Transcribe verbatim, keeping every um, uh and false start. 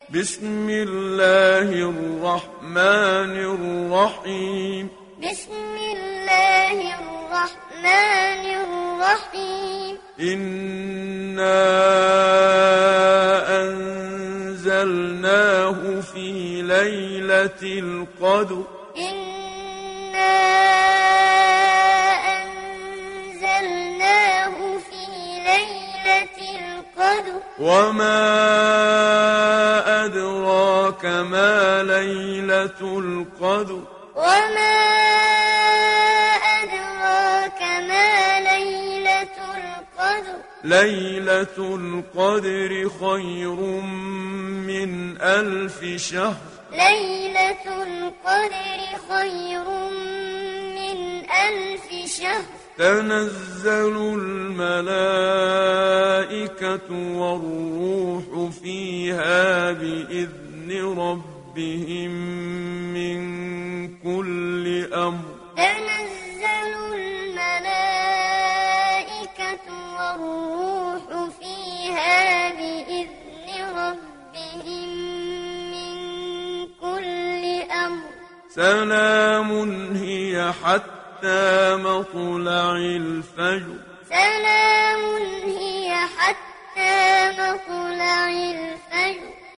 بسم الله الرحمن الرحيم بسم الله الرحمن الرحيم إنا أنزلناه في ليلة القدر إنا أنزلناه في ليلة القدر وما أدراك ما ليلة القدر وما أدراك ما ليلة القدر ليلة القدر خير من ألف شهر ليلة القدر خير من ألف شهر تنزل الملائكة والروح فيها بإذن ربهم من كل أمر تنزل الملائكة والروح فيها بإذن ربهم من كل أمر سلام هي حتى مطلع الفجر سلام هي حتى